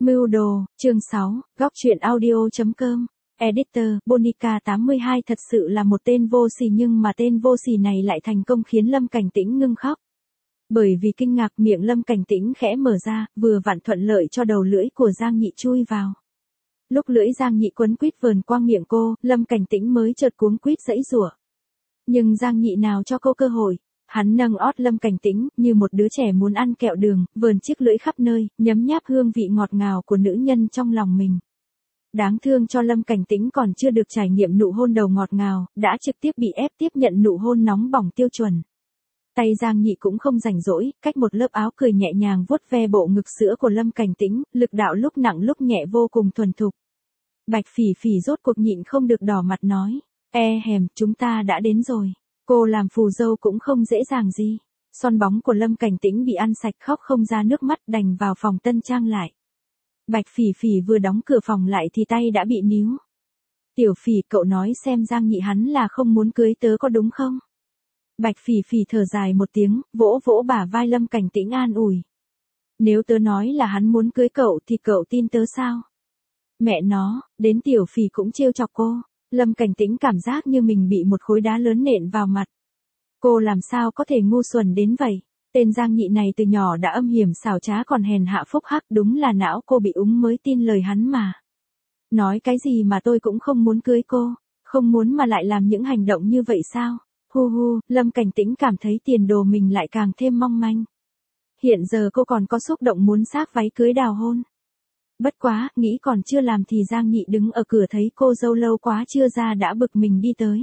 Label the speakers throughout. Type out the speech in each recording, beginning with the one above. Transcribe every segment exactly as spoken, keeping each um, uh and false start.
Speaker 1: Mưu đồ, chương sáu, góc truyện audio.com, Editor, Bonica tám mươi hai thật sự là một tên vô sỉ nhưng mà tên vô sỉ này lại thành công khiến Lâm Cảnh Tĩnh ngưng khóc. Bởi vì kinh ngạc miệng Lâm Cảnh Tĩnh khẽ mở ra, vừa vặn thuận lợi cho đầu lưỡi của Giang Nhị chui vào. Lúc lưỡi Giang Nhị quấn quýt vờn qua miệng cô, Lâm Cảnh Tĩnh mới chợt cuống quýt giãy giụa. Nhưng Giang Nhị nào cho cô cơ hội. Hắn nâng ót Lâm Cảnh Tĩnh, như một đứa trẻ muốn ăn kẹo đường, vờn chiếc lưỡi khắp nơi, nhấm nháp hương vị ngọt ngào của nữ nhân trong lòng mình. Đáng thương cho Lâm Cảnh Tĩnh còn chưa được trải nghiệm nụ hôn đầu ngọt ngào, đã trực tiếp bị ép tiếp nhận nụ hôn nóng bỏng tiêu chuẩn. Tay Giang Nhị cũng không rảnh rỗi, cách một lớp áo cười nhẹ nhàng vuốt ve bộ ngực sữa của Lâm Cảnh Tĩnh, lực đạo lúc nặng lúc nhẹ vô cùng thuần thục. Bạch Phỉ Phỉ rốt cuộc nhịn không được đỏ mặt nói, e hèm, chúng ta đã đến rồi. Cô làm phù dâu cũng không dễ dàng gì. Son bóng của Lâm Cảnh Tĩnh bị ăn sạch khóc không ra nước mắt đành vào phòng tân trang lại. Bạch Phỉ Phỉ vừa đóng cửa phòng lại thì tay đã bị níu. Tiểu Phỉ cậu nói xem Giang Nhị hắn là không muốn cưới tớ có đúng không? Bạch Phỉ Phỉ thở dài một tiếng, vỗ vỗ bả vai Lâm Cảnh Tĩnh an ủi. Nếu tớ nói là hắn muốn cưới cậu thì cậu tin tớ sao? Mẹ nó, đến Tiểu Phỉ cũng trêu chọc cô. Lâm Cảnh Tĩnh cảm giác như mình bị một khối đá lớn nện vào mặt. Cô làm sao có thể ngu xuẩn đến vậy? Tên Giang Nhị này từ nhỏ đã âm hiểm xảo trá còn hèn hạ phúc hắc, đúng là não cô bị úng mới tin lời hắn mà. Nói cái gì mà tôi cũng không muốn cưới cô, không muốn mà lại làm những hành động như vậy sao? Hu hu, Lâm Cảnh Tĩnh cảm thấy tiền đồ mình lại càng thêm mong manh. Hiện giờ cô còn có xúc động muốn xác váy cưới đào hôn. Bất quá, nghĩ còn chưa làm thì Giang Nhị đứng ở cửa thấy cô dâu lâu quá chưa ra đã bực mình đi tới.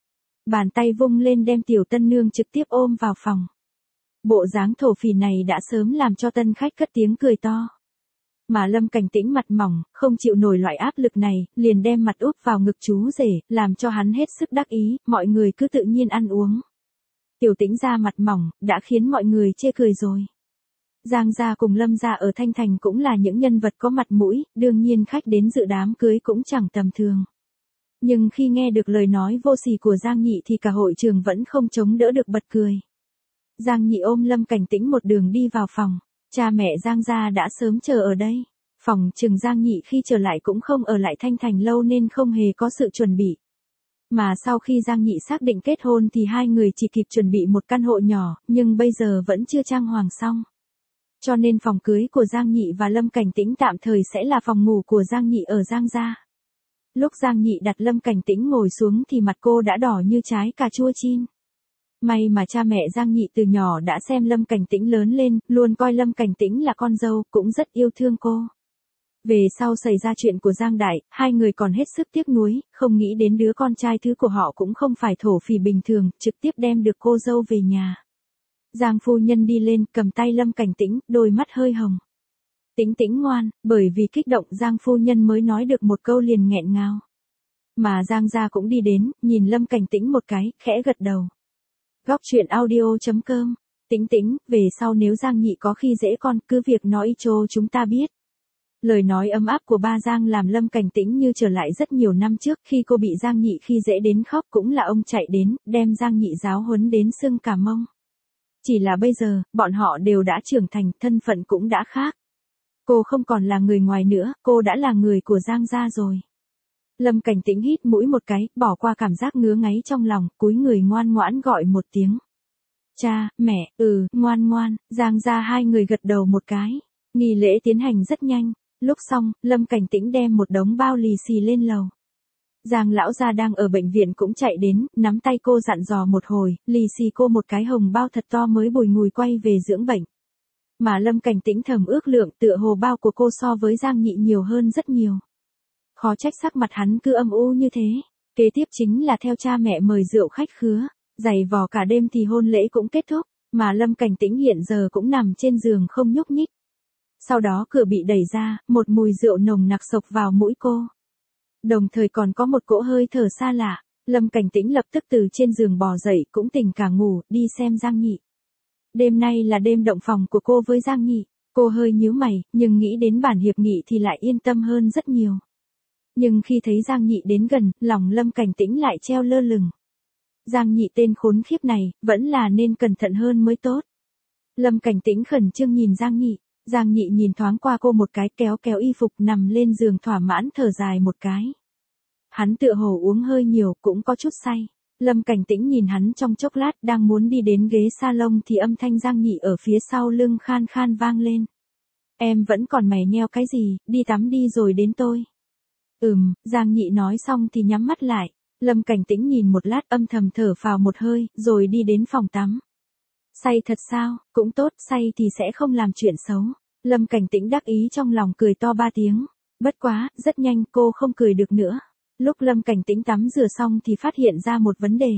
Speaker 1: Bàn tay vung lên đem tiểu tân nương trực tiếp ôm vào phòng. Bộ dáng thổ phỉ này đã sớm làm cho tân khách cất tiếng cười to. Mà Lâm Cảnh Tĩnh mặt mỏng, không chịu nổi loại áp lực này, liền đem mặt úp vào ngực chú rể, làm cho hắn hết sức đắc ý, mọi người cứ tự nhiên ăn uống. Tiểu Tĩnh ra mặt mỏng, đã khiến mọi người chê cười rồi. Giang gia cùng Lâm gia ở Thanh Thành cũng là những nhân vật có mặt mũi, đương nhiên khách đến dự đám cưới cũng chẳng tầm thường. Nhưng khi nghe được lời nói vô sỉ của Giang Nhị thì cả hội trường vẫn không chống đỡ được bật cười. Giang Nhị ôm Lâm Cảnh Tĩnh một đường đi vào phòng, cha mẹ Giang gia đã sớm chờ ở đây. Phòng trừng Giang Nhị khi trở lại cũng không ở lại Thanh Thành lâu nên không hề có sự chuẩn bị. Mà sau khi Giang Nhị xác định kết hôn thì hai người chỉ kịp chuẩn bị một căn hộ nhỏ, nhưng bây giờ vẫn chưa trang hoàng xong. Cho nên phòng cưới của Giang Nhị và Lâm Cảnh Tĩnh tạm thời sẽ là phòng ngủ của Giang Nhị ở Giang gia. Lúc Giang Nhị đặt Lâm Cảnh Tĩnh ngồi xuống thì mặt cô đã đỏ như trái cà chua chin. May mà cha mẹ Giang Nhị từ nhỏ đã xem Lâm Cảnh Tĩnh lớn lên, luôn coi Lâm Cảnh Tĩnh là con dâu, cũng rất yêu thương cô. Về sau xảy ra chuyện của Giang Đại, hai người còn hết sức tiếc nuối, không nghĩ đến đứa con trai thứ của họ cũng không phải thổ phỉ bình thường, trực tiếp đem được cô dâu về nhà. Giang phu nhân đi lên, cầm tay Lâm Cảnh Tĩnh, đôi mắt hơi hồng. Tĩnh Tĩnh ngoan, bởi vì kích động Giang phu nhân mới nói được một câu liền nghẹn ngào. Mà Giang gia cũng đi đến, nhìn Lâm Cảnh Tĩnh một cái, khẽ gật đầu. Góc truyện audio.com, Tĩnh Tĩnh, về sau nếu Giang Nhị có khi dễ con, cứ việc nói cho chúng ta biết. Lời nói ấm áp của ba Giang làm Lâm Cảnh Tĩnh như trở lại rất nhiều năm trước, khi cô bị Giang Nhị khi dễ đến khóc cũng là ông chạy đến, đem Giang Nhị giáo huấn đến sưng cả mông. Chỉ là bây giờ, bọn họ đều đã trưởng thành, thân phận cũng đã khác. Cô không còn là người ngoài nữa, cô đã là người của Giang gia rồi. Lâm Cảnh Tĩnh hít mũi một cái, bỏ qua cảm giác ngứa ngáy trong lòng, cúi người ngoan ngoãn gọi một tiếng. Cha, mẹ, ừ, ngoan ngoan, Giang gia hai người gật đầu một cái. Nghi lễ tiến hành rất nhanh. Lúc xong, Lâm Cảnh Tĩnh đem một đống bao lì xì lên lầu. Giang lão gia đang ở bệnh viện cũng chạy đến, nắm tay cô dặn dò một hồi, lì xì cô một cái hồng bao thật to mới bùi ngùi quay về dưỡng bệnh. Mà Lâm Cảnh Tĩnh thầm ước lượng tựa hồ bao của cô so với Giang Nhị nhiều hơn rất nhiều. Khó trách sắc mặt hắn cứ âm u như thế. Kế tiếp chính là theo cha mẹ mời rượu khách khứa, giày vò cả đêm thì hôn lễ cũng kết thúc, mà Lâm Cảnh Tĩnh hiện giờ cũng nằm trên giường không nhúc nhích. Sau đó cửa bị đẩy ra, một mùi rượu nồng nặc xộc vào mũi cô. Đồng thời còn có một cỗ hơi thở xa lạ, Lâm Cảnh Tĩnh lập tức từ trên giường bò dậy cũng tỉnh cả ngủ, đi xem Giang Nhị. Đêm nay là đêm động phòng của cô với Giang Nhị, cô hơi nhíu mày, nhưng nghĩ đến bản hiệp nghị thì lại yên tâm hơn rất nhiều. Nhưng khi thấy Giang Nhị đến gần, lòng Lâm Cảnh Tĩnh lại treo lơ lửng. Giang Nhị tên khốn khiếp này, vẫn là nên cẩn thận hơn mới tốt. Lâm Cảnh Tĩnh khẩn trương nhìn Giang Nhị. Giang Nhị nhìn thoáng qua cô một cái, kéo kéo y phục nằm lên giường thỏa mãn thở dài một cái. Hắn tựa hồ uống hơi nhiều, cũng có chút say. Lâm Cảnh Tĩnh nhìn hắn trong chốc lát, đang muốn đi đến ghế salon thì âm thanh Giang Nhị ở phía sau lưng khan khan vang lên. Em vẫn còn mày nheo cái gì, đi tắm đi rồi đến tôi. Ừm, Giang Nhị nói xong thì nhắm mắt lại. Lâm Cảnh Tĩnh nhìn một lát âm thầm thở phào một hơi, rồi đi đến phòng tắm. Say thật sao, cũng tốt, say thì sẽ không làm chuyện xấu. Lâm Cảnh Tĩnh đắc ý trong lòng cười to ba tiếng. Bất quá, rất nhanh cô không cười được nữa. Lúc Lâm Cảnh Tĩnh tắm rửa xong thì phát hiện ra một vấn đề.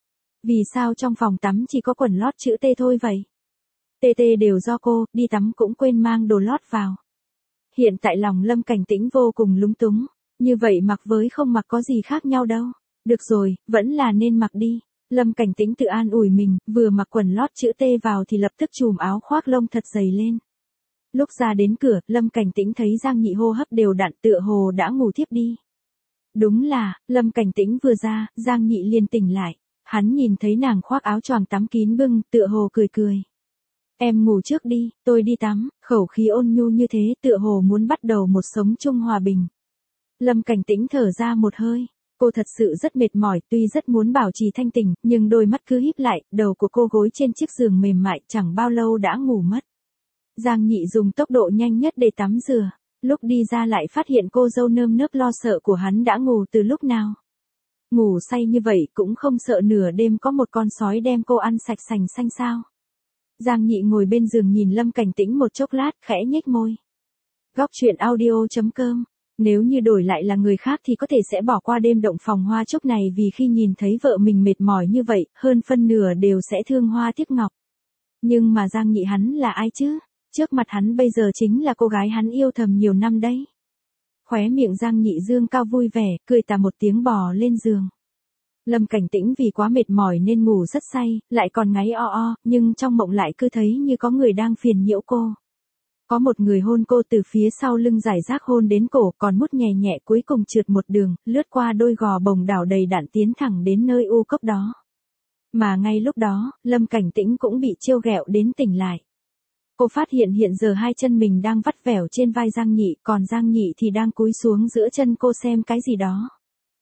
Speaker 1: Vì sao trong phòng tắm chỉ có quần lót chữ T thôi vậy? tê tê đều do cô, đi tắm cũng quên mang đồ lót vào. Hiện tại lòng Lâm Cảnh Tĩnh vô cùng lúng túng. Như vậy mặc với không mặc có gì khác nhau đâu. Được rồi, vẫn là nên mặc đi. Lâm Cảnh Tĩnh tự an ủi mình, vừa mặc quần lót chữ T vào thì lập tức chùm áo khoác lông thật dày lên. Lúc ra đến cửa, Lâm Cảnh Tĩnh thấy Giang Nhị hô hấp đều đặn tựa hồ đã ngủ thiếp đi. Đúng là, Lâm Cảnh Tĩnh vừa ra, Giang Nhị liền tỉnh lại. Hắn nhìn thấy nàng khoác áo choàng tắm kín bưng, tựa hồ cười cười. Em ngủ trước đi, tôi đi tắm, khẩu khí ôn nhu như thế tựa hồ muốn bắt đầu một sống chung hòa bình. Lâm Cảnh Tĩnh thở ra một hơi. Cô thật sự rất mệt mỏi, tuy rất muốn bảo trì thanh tỉnh, nhưng đôi mắt cứ híp lại, đầu của cô gối trên chiếc giường mềm mại chẳng bao lâu đã ngủ mất. Giang Nhị dùng tốc độ nhanh nhất để tắm rửa. Lúc đi ra lại phát hiện cô dâu nơm nớp lo sợ của hắn đã ngủ từ lúc nào. Ngủ say như vậy cũng không sợ nửa đêm có một con sói đem cô ăn sạch sành xanh sao. Giang Nhị ngồi bên giường nhìn Lâm Cảnh Tĩnh một chốc lát, khẽ nhếch môi. Góc truyện audio chấm com. Nếu như đổi lại là người khác thì có thể sẽ bỏ qua đêm động phòng hoa chốc này vì khi nhìn thấy vợ mình mệt mỏi như vậy, hơn phân nửa đều sẽ thương hoa tiếc ngọc. Nhưng mà Giang Nhị hắn là ai chứ? Trước mặt hắn bây giờ chính là cô gái hắn yêu thầm nhiều năm đấy. Khóe miệng Giang Nhị dương cao vui vẻ, cười tà một tiếng bò lên giường. Lâm Cảnh Tĩnh vì quá mệt mỏi nên ngủ rất say, lại còn ngáy o o, nhưng trong mộng lại cứ thấy như có người đang phiền nhiễu cô. Có một người hôn cô từ phía sau lưng giải rác hôn đến cổ, còn mút nhẹ nhẹ cuối cùng trượt một đường, lướt qua đôi gò bồng đảo đầy đặn tiến thẳng đến nơi u cốc đó. Mà ngay lúc đó, Lâm Cảnh Tĩnh cũng bị trêu ghẹo đến tỉnh lại. Cô phát hiện hiện giờ hai chân mình đang vắt vẻo trên vai Giang Nhị, còn Giang Nhị thì đang cúi xuống giữa chân cô xem cái gì đó.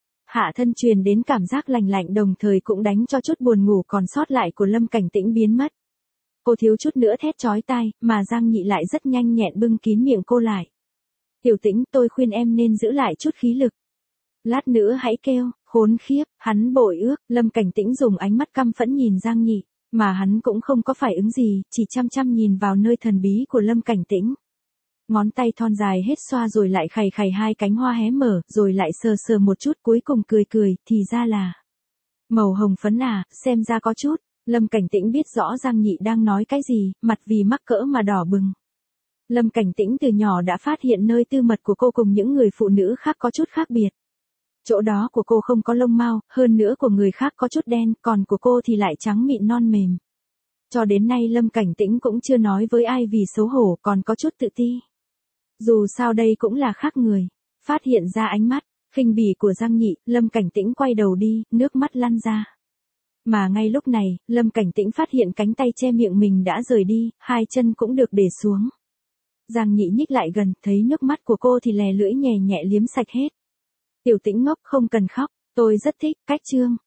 Speaker 1: Hạ thân truyền đến cảm giác lành lạnh đồng thời cũng đánh cho chút buồn ngủ còn sót lại của Lâm Cảnh Tĩnh biến mất. Cô thiếu chút nữa thét chói tai, mà Giang Nhị lại rất nhanh nhẹn bưng kín miệng cô lại. Tiểu Tĩnh, tôi khuyên em nên giữ lại chút khí lực. Lát nữa hãy kêu, khốn khiếp, hắn bội ước. Lâm Cảnh Tĩnh dùng ánh mắt căm phẫn nhìn Giang Nhị, mà hắn cũng không có phải ứng gì, chỉ chăm chăm nhìn vào nơi thần bí của Lâm Cảnh Tĩnh. Ngón tay thon dài hết xoa rồi lại khày khày hai cánh hoa hé mở, rồi lại sờ sờ một chút cuối cùng cười cười, thì ra là màu hồng phấn à, xem ra có chút. Lâm Cảnh Tĩnh biết rõ Giang Nhị đang nói cái gì, mặt vì mắc cỡ mà đỏ bừng. Lâm Cảnh Tĩnh từ nhỏ đã phát hiện nơi tư mật của cô cùng những người phụ nữ khác có chút khác biệt. Chỗ đó của cô không có lông mao, hơn nữa của người khác có chút đen, còn của cô thì lại trắng mịn non mềm. Cho đến nay Lâm Cảnh Tĩnh cũng chưa nói với ai vì xấu hổ còn có chút tự ti. Dù sao đây cũng là khác người. Phát hiện ra ánh mắt khinh bỉ của Giang Nhị, Lâm Cảnh Tĩnh quay đầu đi, nước mắt lăn ra. Mà ngay lúc này, Lâm Cảnh Tĩnh phát hiện cánh tay che miệng mình đã rời đi, hai chân cũng được để xuống. Giang Nhị nhích lại gần, thấy nước mắt của cô thì lè lưỡi nhẹ nhẹ liếm sạch hết. Tiểu Tĩnh ngốc, không cần khóc, tôi rất thích, cách chương.